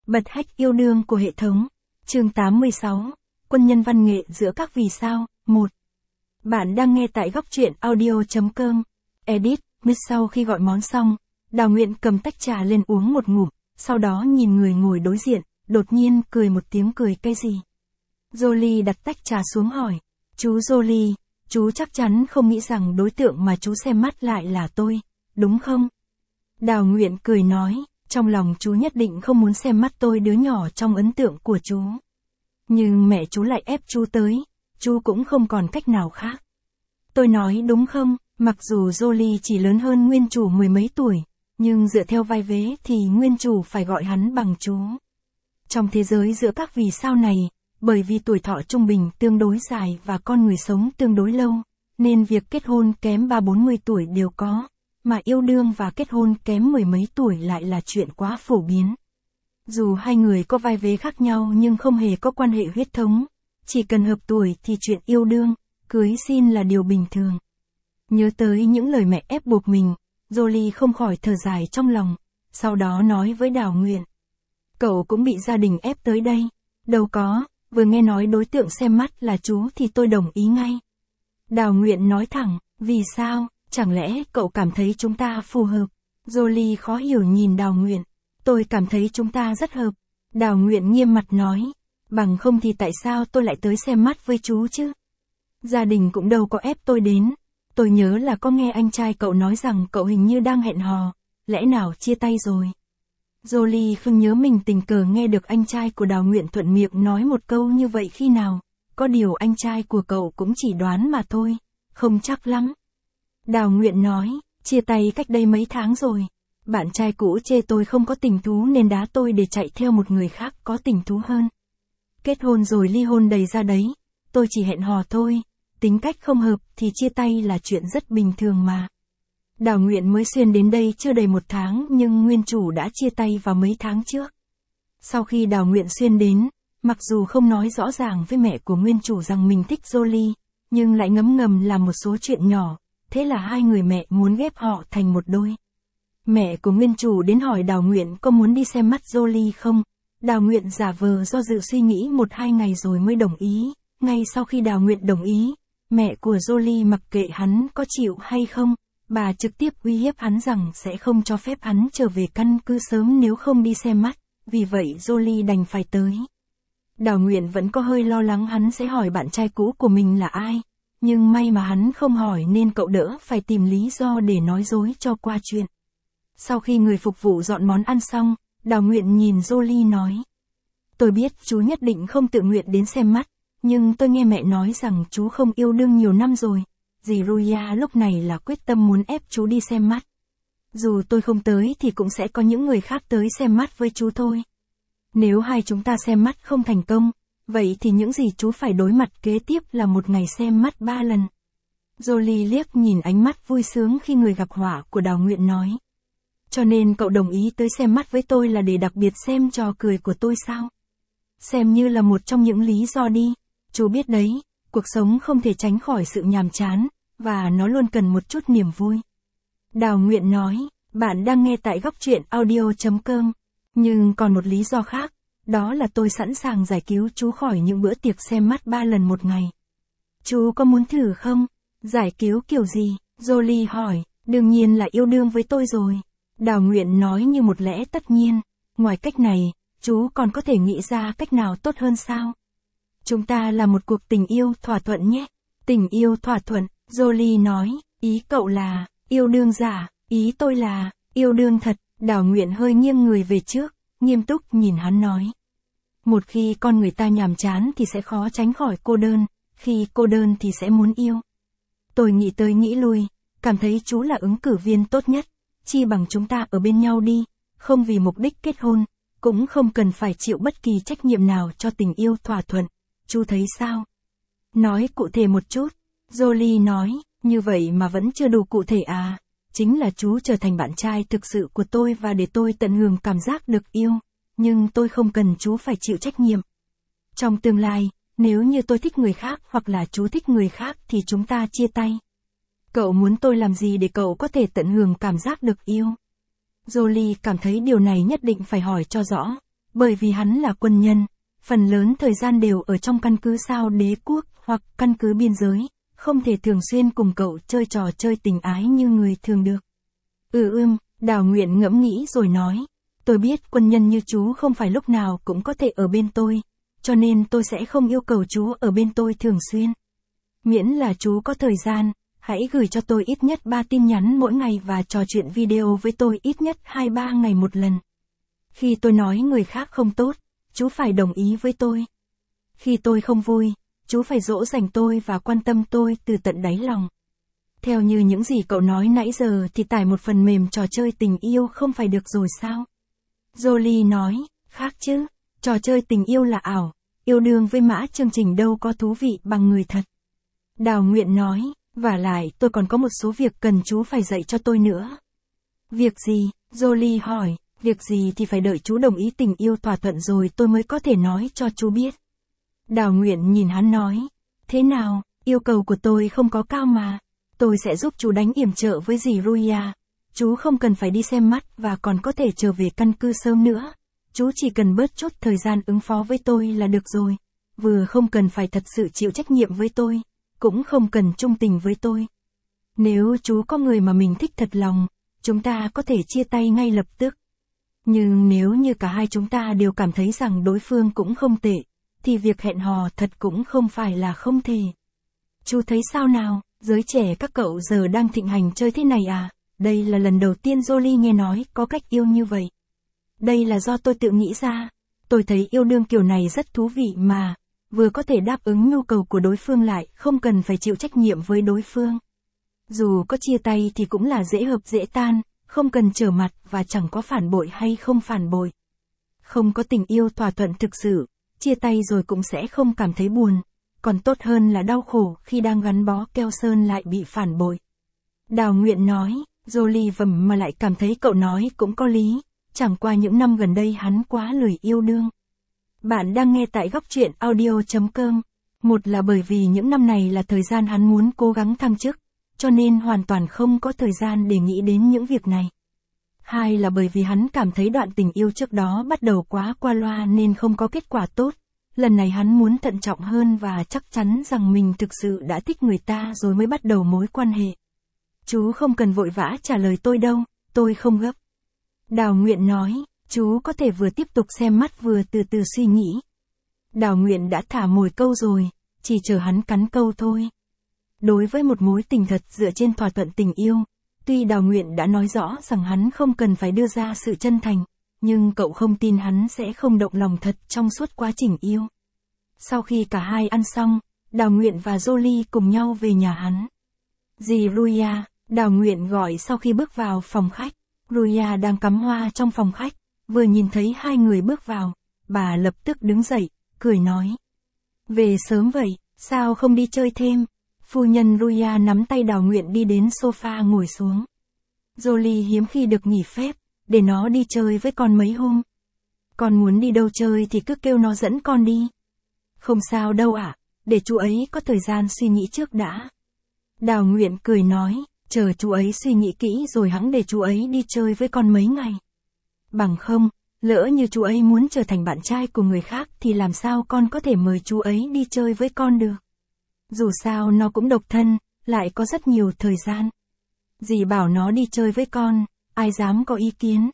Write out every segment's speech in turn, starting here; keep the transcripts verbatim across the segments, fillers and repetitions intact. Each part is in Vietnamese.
Bật hack yêu đương của hệ thống. Chương tám mươi sáu. Quân nhân văn nghệ giữa các vì sao. một. Bạn đang nghe tại góc truyện audio chấm com. Edit. Miss sau khi gọi món xong, Đào Nguyện cầm tách trà lên uống một ngụm, sau đó nhìn người ngồi đối diện, đột nhiên cười một tiếng cười cay gì. Jolie đặt tách trà xuống hỏi. Chú Jolie, chú chắc chắn không nghĩ rằng đối tượng mà chú xem mắt lại là tôi, đúng không? Đào Nguyện cười nói, trong lòng chú nhất định không muốn xem mắt tôi đứa nhỏ trong ấn tượng của chú. Nhưng mẹ chú lại ép chú tới, chú cũng không còn cách nào khác. Tôi nói đúng không, mặc dù Jolie chỉ lớn hơn nguyên chủ mười mấy tuổi, nhưng dựa theo vai vế thì nguyên chủ phải gọi hắn bằng chú. Trong thế giới giữa các vì sao này, bởi vì tuổi thọ trung bình tương đối dài và con người sống tương đối lâu, nên việc kết hôn kém ba bốn mươi tuổi đều có, mà yêu đương và kết hôn kém mười mấy tuổi lại là chuyện quá phổ biến. Dù hai người có vai vế khác nhau nhưng không hề có quan hệ huyết thống, chỉ cần hợp tuổi thì chuyện yêu đương, cưới xin là điều bình thường. Nhớ tới những lời mẹ ép buộc mình, Jolie không khỏi thở dài trong lòng, sau đó nói với Đào Nguyện. Cậu cũng bị gia đình ép tới đây. Đâu có, vừa nghe nói đối tượng xem mắt là chú thì tôi đồng ý ngay. Đào Nguyện nói thẳng, vì sao, chẳng lẽ cậu cảm thấy chúng ta phù hợp? Jolie khó hiểu nhìn Đào Nguyện. Tôi cảm thấy chúng ta rất hợp. Đào Nguyện nghiêm mặt nói, bằng không thì tại sao tôi lại tới xem mắt với chú chứ? Gia đình cũng đâu có ép tôi đến. Tôi nhớ là có nghe anh trai cậu nói rằng cậu hình như đang hẹn hò, lẽ nào chia tay rồi? Jolie không nhớ mình tình cờ nghe được anh trai của Đào Nguyện thuận miệng nói một câu như vậy khi nào, có điều anh trai của cậu cũng chỉ đoán mà thôi, không chắc lắm. Đào Nguyện nói, chia tay cách đây mấy tháng rồi, bạn trai cũ chê tôi không có tình thú nên đá tôi để chạy theo một người khác có tình thú hơn. Kết hôn rồi ly hôn đầy ra đấy, tôi chỉ hẹn hò thôi, tính cách không hợp thì chia tay là chuyện rất bình thường mà. Đào Nguyện mới xuyên đến đây chưa đầy một tháng nhưng nguyên chủ đã chia tay vào mấy tháng trước. Sau khi Đào Nguyện xuyên đến, mặc dù không nói rõ ràng với mẹ của nguyên chủ rằng mình thích Jolie, nhưng lại ngấm ngầm làm một số chuyện nhỏ, thế là hai người mẹ muốn ghép họ thành một đôi. Mẹ của nguyên chủ đến hỏi Đào Nguyện có muốn đi xem mắt Jolie không? Đào Nguyện giả vờ do dự suy nghĩ một hai ngày rồi mới đồng ý. Ngay sau khi Đào Nguyện đồng ý, mẹ của Jolie mặc kệ hắn có chịu hay không, bà trực tiếp uy hiếp hắn rằng sẽ không cho phép hắn trở về căn cứ sớm nếu không đi xem mắt, vì vậy Jolie đành phải tới. Đào Nguyện vẫn có hơi lo lắng hắn sẽ hỏi bạn trai cũ của mình là ai, nhưng may mà hắn không hỏi nên cậu đỡ phải tìm lý do để nói dối cho qua chuyện. Sau khi người phục vụ dọn món ăn xong, Đào Nguyện nhìn Jolie nói. Tôi biết chú nhất định không tự nguyện đến xem mắt, nhưng tôi nghe mẹ nói rằng chú không yêu đương nhiều năm rồi. Dì Ruya lúc này là quyết tâm muốn ép chú đi xem mắt. Dù tôi không tới thì cũng sẽ có những người khác tới xem mắt với chú thôi. Nếu hai chúng ta xem mắt không thành công, vậy thì những gì chú phải đối mặt kế tiếp là một ngày xem mắt ba lần. Jolie liếc nhìn ánh mắt vui sướng khi người gặp họa của Đào Nguyện nói. Cho nên cậu đồng ý tới xem mắt với tôi là để đặc biệt xem trò cười của tôi sao? Xem như là một trong những lý do đi, chú biết đấy. Cuộc sống không thể tránh khỏi sự nhàm chán, và nó luôn cần một chút niềm vui. Đào Nguyện nói, bạn đang nghe tại góc truyện audio chấm com. Nhưng còn một lý do khác, đó là tôi sẵn sàng giải cứu chú khỏi những bữa tiệc xem mắt ba lần một ngày. Chú có muốn thử không? Giải cứu kiểu gì? Jolie hỏi, đương nhiên là yêu đương với tôi rồi. Đào Nguyện nói như một lẽ tất nhiên, ngoài cách này, chú còn có thể nghĩ ra cách nào tốt hơn sao? Chúng ta là một cuộc tình yêu thỏa thuận nhé. Tình yêu thỏa thuận, Jolie nói, ý cậu là, yêu đương giả, ý tôi là, yêu đương thật. Đào Nguyện hơi nghiêng người về trước, nghiêm túc nhìn hắn nói. Một khi con người ta nhàm chán thì sẽ khó tránh khỏi cô đơn, khi cô đơn thì sẽ muốn yêu. Tôi nghĩ tới nghĩ lui, cảm thấy chú là ứng cử viên tốt nhất, chi bằng chúng ta ở bên nhau đi, không vì mục đích kết hôn, cũng không cần phải chịu bất kỳ trách nhiệm nào cho tình yêu thỏa thuận. Chú thấy sao? Nói cụ thể một chút. Jolie nói, như vậy mà vẫn chưa đủ cụ thể à? Chính là chú trở thành bạn trai thực sự của tôi và để tôi tận hưởng cảm giác được yêu. Nhưng tôi không cần chú phải chịu trách nhiệm. Trong tương lai, nếu như tôi thích người khác hoặc là chú thích người khác thì chúng ta chia tay. Cậu muốn tôi làm gì để cậu có thể tận hưởng cảm giác được yêu? Jolie cảm thấy điều này nhất định phải hỏi cho rõ. Bởi vì hắn là quân nhân, phần lớn thời gian đều ở trong căn cứ sao đế quốc hoặc căn cứ biên giới, không thể thường xuyên cùng cậu chơi trò chơi tình ái như người thường được. Ừ ưm, Đào Nguyện ngẫm nghĩ rồi nói, tôi biết quân nhân như chú không phải lúc nào cũng có thể ở bên tôi, cho nên tôi sẽ không yêu cầu chú ở bên tôi thường xuyên. Miễn là chú có thời gian, hãy gửi cho tôi ít nhất ba tin nhắn mỗi ngày và trò chuyện video với tôi ít nhất hai ba ngày một lần. Khi tôi nói người khác không tốt, chú phải đồng ý với tôi. Khi tôi không vui, chú phải dỗ dành tôi và quan tâm tôi từ tận đáy lòng. Theo như những gì cậu nói nãy giờ thì tải một phần mềm trò chơi tình yêu không phải được rồi sao? Jolie nói, khác chứ, trò chơi tình yêu là ảo, yêu đương với mã chương trình đâu có thú vị bằng người thật. Đào Nguyện nói, vả lại tôi còn có một số việc cần chú phải dạy cho tôi nữa. Việc gì? Jolie hỏi, việc gì thì phải đợi chú đồng ý tình yêu thỏa thuận rồi tôi mới có thể nói cho chú biết. Đào Nguyện nhìn hắn nói, thế nào, yêu cầu của tôi không có cao mà. Tôi sẽ giúp chú đánh yểm trợ với dì Ruya. Chú không cần phải đi xem mắt và còn có thể trở về căn cứ sớm nữa. Chú chỉ cần bớt chút thời gian ứng phó với tôi là được rồi. Vừa không cần phải thật sự chịu trách nhiệm với tôi, cũng không cần trung tình với tôi. Nếu chú có người mà mình thích thật lòng, chúng ta có thể chia tay ngay lập tức. Nhưng nếu như cả hai chúng ta đều cảm thấy rằng đối phương cũng không tệ, thì việc hẹn hò thật cũng không phải là không thể. Chú thấy sao nào, giới trẻ các cậu giờ đang thịnh hành chơi thế này à? Đây là lần đầu tiên Jolie nghe nói có cách yêu như vậy. Đây là do tôi tự nghĩ ra. Tôi thấy yêu đương kiểu này rất thú vị mà. Vừa có thể đáp ứng nhu cầu của đối phương lại không cần phải chịu trách nhiệm với đối phương. Dù có chia tay thì cũng là dễ hợp dễ tan, không cần trở mặt và chẳng có phản bội hay không phản bội. Không có tình yêu thỏa thuận thực sự, chia tay rồi cũng sẽ không cảm thấy buồn. Còn tốt hơn là đau khổ khi đang gắn bó keo sơn lại bị phản bội. Đào Nguyện nói, Jolie vầm mà lại cảm thấy cậu nói cũng có lý, chẳng qua những năm gần đây hắn quá lười yêu đương. Bạn đang nghe tại góc truyện audio chấm com. Một là bởi vì những năm này là thời gian hắn muốn cố gắng thăng chức, cho nên hoàn toàn không có thời gian để nghĩ đến những việc này. Hai là bởi vì hắn cảm thấy đoạn tình yêu trước đó bắt đầu quá qua loa nên không có kết quả tốt. Lần này hắn muốn thận trọng hơn và chắc chắn rằng mình thực sự đã thích người ta rồi mới bắt đầu mối quan hệ. Chú không cần vội vã trả lời tôi đâu, tôi không gấp. Đào Nguyện nói, chú có thể vừa tiếp tục xem mắt vừa từ từ suy nghĩ. Đào Nguyện đã thả mồi câu rồi, chỉ chờ hắn cắn câu thôi. Đối với một mối tình thật dựa trên thỏa thuận tình yêu, tuy Đào Nguyện đã nói rõ rằng hắn không cần phải đưa ra sự chân thành, nhưng cậu không tin hắn sẽ không động lòng thật trong suốt quá trình yêu. Sau khi cả hai ăn xong, Đào Nguyện và Jolie cùng nhau về nhà hắn. Dì Ruya, Đào Nguyện gọi sau khi bước vào phòng khách. Ruya đang cắm hoa trong phòng khách, vừa nhìn thấy hai người bước vào, bà lập tức đứng dậy, cười nói. Về sớm vậy, sao không đi chơi thêm? Phu nhân Ruya nắm tay Đào Nguyện đi đến sofa ngồi xuống. Jolie hiếm khi được nghỉ phép, để nó đi chơi với con mấy hôm. Con muốn đi đâu chơi thì cứ kêu nó dẫn con đi. Không sao đâu ạ, để chú ấy có thời gian suy nghĩ trước đã. Đào Nguyện cười nói, chờ chú ấy suy nghĩ kỹ rồi hẵng để chú ấy đi chơi với con mấy ngày. Bằng không, lỡ như chú ấy muốn trở thành bạn trai của người khác thì làm sao con có thể mời chú ấy đi chơi với con được. Dù sao nó cũng độc thân, lại có rất nhiều thời gian. Dì bảo nó đi chơi với con, ai dám có ý kiến.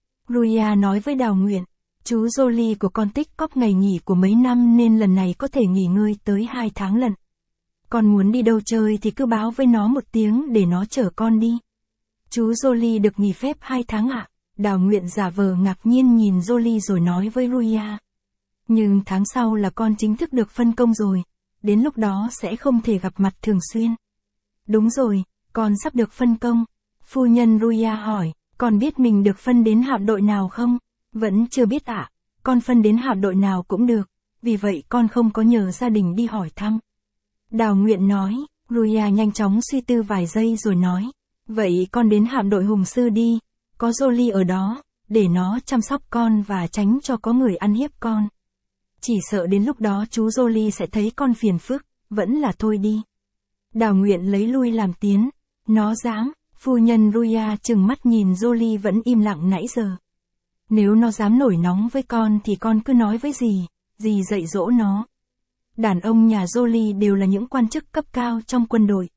Ruya nói với Đào Nguyện, chú Jolie của con tích cóp ngày nghỉ của mấy năm nên lần này có thể nghỉ ngơi tới hai tháng lận. Con muốn đi đâu chơi thì cứ báo với nó một tiếng để nó chở con đi. Chú Jolie được nghỉ phép hai tháng ạ. À? Đào Nguyện giả vờ ngạc nhiên nhìn Jolie rồi nói với Ruya. Nhưng tháng sau là con chính thức được phân công rồi, đến lúc đó sẽ không thể gặp mặt thường xuyên. Đúng rồi, con sắp được phân công. Phu nhân Ruya hỏi, con biết mình được phân đến hạm đội nào không? Vẫn chưa biết ạ, à? Con phân đến hạm đội nào cũng được, vì vậy con không có nhờ gia đình đi hỏi thăm. Đào Nguyện nói, Ruya nhanh chóng suy tư vài giây rồi nói, vậy con đến hạm đội hùng sư đi, có Jolie ở đó, để nó chăm sóc con và tránh cho có người ăn hiếp con. Chỉ sợ đến lúc đó chú Jolie sẽ thấy con phiền phức, vẫn là thôi đi. Đào Nguyện lấy lui làm tiến, nó dám, phu nhân Ruya trừng mắt nhìn Jolie vẫn im lặng nãy giờ. Nếu nó dám nổi nóng với con thì con cứ nói với dì, dì dạy dỗ nó. Đàn ông nhà Jolie đều là những quan chức cấp cao trong quân đội.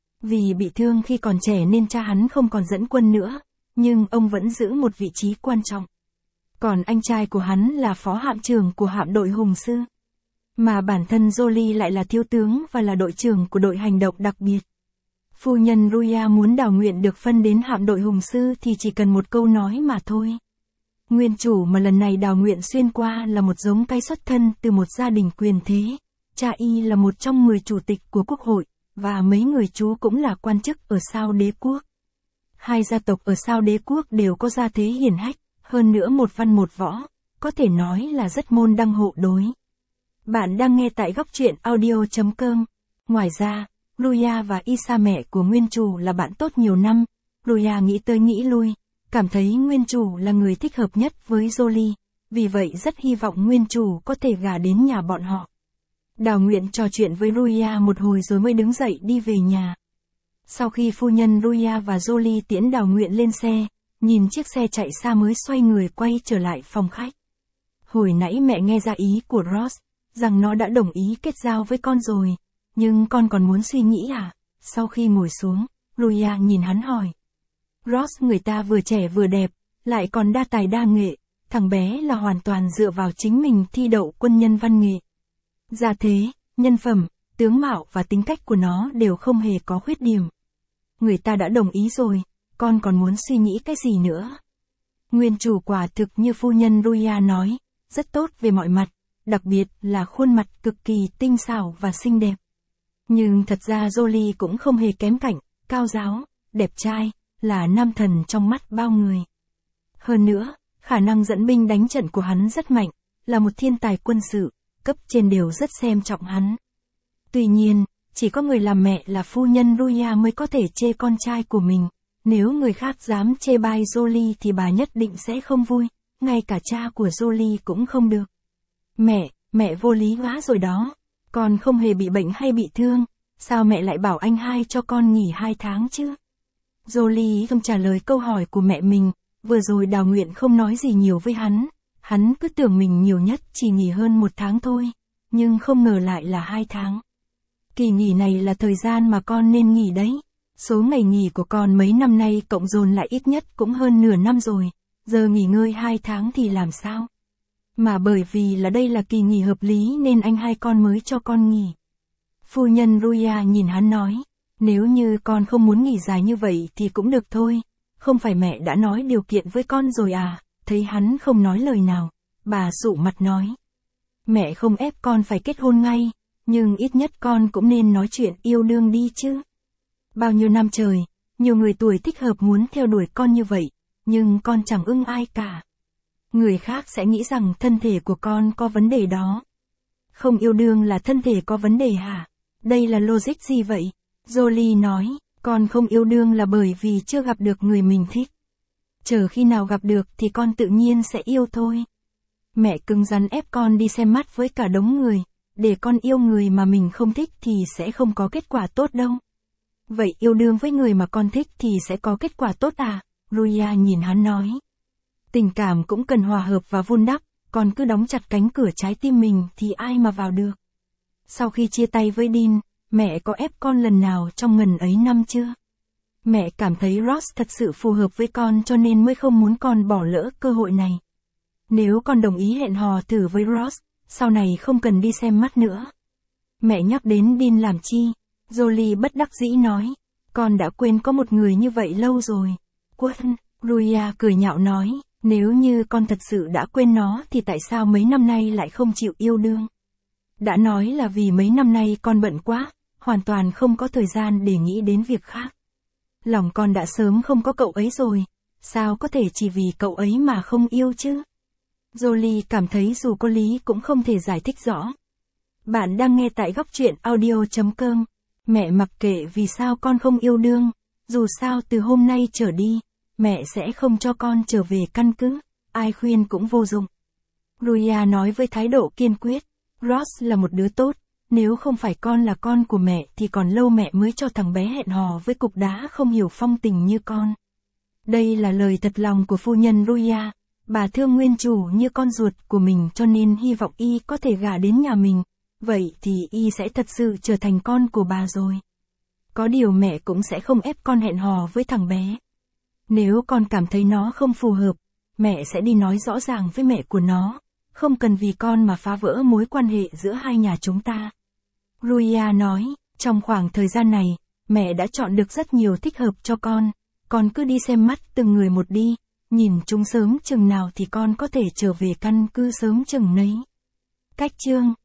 Vì bị thương khi còn trẻ nên cha hắn không còn dẫn quân nữa, nhưng ông vẫn giữ một vị trí quan trọng. Còn anh trai của hắn là phó hạm trưởng của hạm đội Hùng Sư. Mà bản thân Jolie lại là thiếu tướng và là đội trưởng của đội hành động đặc biệt. Phu nhân Ruya muốn đào nguyện được phân đến hạm đội Hùng Sư thì chỉ cần một câu nói mà thôi. Nguyên chủ mà lần này đào nguyện xuyên qua là một giống cây xuất thân từ một gia đình quyền thế. Cha y là một trong mười chủ tịch của quốc hội, và mấy người chú cũng là quan chức ở Sao Đế quốc. Hai gia tộc ở Sao Đế quốc đều có gia thế hiển hách, hơn nữa một văn một võ, có thể nói là rất môn đăng hộ đối. Bạn đang nghe tại góc truyện audio chấm com. Ngoài ra, Ruya và Isa mẹ của nguyên chủ là bạn tốt nhiều năm. Ruya nghĩ tới nghĩ lui, cảm thấy nguyên chủ là người thích hợp nhất với Jolie, vì vậy rất hy vọng nguyên chủ có thể gả đến nhà bọn họ. Đào Nguyện trò chuyện với Ruya một hồi rồi mới đứng dậy đi về nhà. Sau khi phu nhân Ruya và Jolie tiễn Đào Nguyện lên xe, nhìn chiếc xe chạy xa mới xoay người quay trở lại phòng khách. Hồi nãy mẹ nghe ra ý của Ross, rằng nó đã đồng ý kết giao với con rồi, nhưng con còn muốn suy nghĩ à? Sau khi ngồi xuống, Ruya nhìn hắn hỏi. Ross người ta vừa trẻ vừa đẹp, lại còn đa tài đa nghệ, thằng bé là hoàn toàn dựa vào chính mình thi đậu quân nhân văn nghệ. Gia thế, nhân phẩm, tướng mạo và tính cách của nó đều không hề có khuyết điểm. Người ta đã đồng ý rồi, con còn muốn suy nghĩ cái gì nữa? Nguyên chủ quả thực như phu nhân Ruya nói, rất tốt về mọi mặt, đặc biệt là khuôn mặt cực kỳ tinh xảo và xinh đẹp. Nhưng thật ra Jolie cũng không hề kém cạnh, cao ráo, đẹp trai, là nam thần trong mắt bao người. Hơn nữa, khả năng dẫn binh đánh trận của hắn rất mạnh, là một thiên tài quân sự, cấp trên đều rất xem trọng hắn. Tuy nhiên, chỉ có người làm mẹ là phu nhân Ruya mới có thể chê con trai của mình. Nếu người khác dám chê bai Jolie thì bà nhất định sẽ không vui, ngay cả cha của Jolie cũng không được. Mẹ, mẹ vô lý quá rồi đó. Con không hề bị bệnh hay bị thương, sao mẹ lại bảo anh hai cho con nghỉ hai tháng chứ? Jolie không trả lời câu hỏi của mẹ mình, vừa rồi Đào Nguyện không nói gì nhiều với hắn, hắn cứ tưởng mình nhiều nhất chỉ nghỉ hơn một tháng thôi, nhưng không ngờ lại là hai tháng. Kỳ nghỉ này là thời gian mà con nên nghỉ đấy. Số ngày nghỉ của con mấy năm nay cộng dồn lại ít nhất cũng hơn nửa năm rồi, giờ nghỉ ngơi hai tháng thì làm sao? Mà bởi vì là đây là kỳ nghỉ hợp lý nên anh hai con mới cho con nghỉ. Phu nhân Ruya nhìn hắn nói, nếu như con không muốn nghỉ dài như vậy thì cũng được thôi, không phải mẹ đã nói điều kiện với con rồi à? Thấy hắn không nói lời nào, bà sụ mặt nói. Mẹ không ép con phải kết hôn ngay, nhưng ít nhất con cũng nên nói chuyện yêu đương đi chứ. Bao nhiêu năm trời, nhiều người tuổi thích hợp muốn theo đuổi con như vậy, nhưng con chẳng ưng ai cả. Người khác sẽ nghĩ rằng thân thể của con có vấn đề đó. Không yêu đương là thân thể có vấn đề hả? Đây là logic gì vậy? Jolie nói, con không yêu đương là bởi vì chưa gặp được người mình thích. Chờ khi nào gặp được thì con tự nhiên sẽ yêu thôi. Mẹ cứng rắn ép con đi xem mắt với cả đống người, để con yêu người mà mình không thích thì sẽ không có kết quả tốt đâu. Vậy yêu đương với người mà con thích thì sẽ có kết quả tốt à? Ruya nhìn hắn nói. Tình cảm cũng cần hòa hợp và vun đắp, còn cứ đóng chặt cánh cửa trái tim mình thì ai mà vào được. Sau khi chia tay với Dean, mẹ có ép con lần nào trong ngần ấy năm chưa? Mẹ cảm thấy Ross thật sự phù hợp với con cho nên mới không muốn con bỏ lỡ cơ hội này. Nếu con đồng ý hẹn hò thử với Ross, sau này không cần đi xem mắt nữa. Mẹ nhắc đến Dean làm chi? Jolie bất đắc dĩ nói, con đã quên có một người như vậy lâu rồi. Quên, Ruya cười nhạo nói, nếu như con thật sự đã quên nó thì tại sao mấy năm nay lại không chịu yêu đương? Đã nói là vì mấy năm nay con bận quá, hoàn toàn không có thời gian để nghĩ đến việc khác. Lòng con đã sớm không có cậu ấy rồi, sao có thể chỉ vì cậu ấy mà không yêu chứ? Jolie cảm thấy dù có lý cũng không thể giải thích rõ. Bạn đang nghe tại góc truyện audio chấm com. Mẹ mặc kệ vì sao con không yêu đương, dù sao từ hôm nay trở đi, mẹ sẽ không cho con trở về căn cứ, ai khuyên cũng vô dụng. Ruya nói với thái độ kiên quyết, Ross là một đứa tốt, nếu không phải con là con của mẹ thì còn lâu mẹ mới cho thằng bé hẹn hò với cục đá không hiểu phong tình như con. Đây là lời thật lòng của phu nhân Ruya, Bà thương nguyên chủ như con ruột của mình cho nên hy vọng y có thể gả đến nhà mình, vậy thì y sẽ thật sự trở thành con của bà rồi. Có điều mẹ cũng sẽ không ép con hẹn hò với thằng bé. Nếu con cảm thấy nó không phù hợp, mẹ sẽ đi nói rõ ràng với mẹ của nó, không cần vì con mà phá vỡ mối quan hệ giữa hai nhà chúng ta. Ruia nói, trong khoảng thời gian này, mẹ đã chọn được rất nhiều thích hợp cho con, con cứ đi xem mắt từng người một đi, nhìn chúng sớm chừng nào thì con có thể trở về căn cứ sớm chừng nấy. Cách chương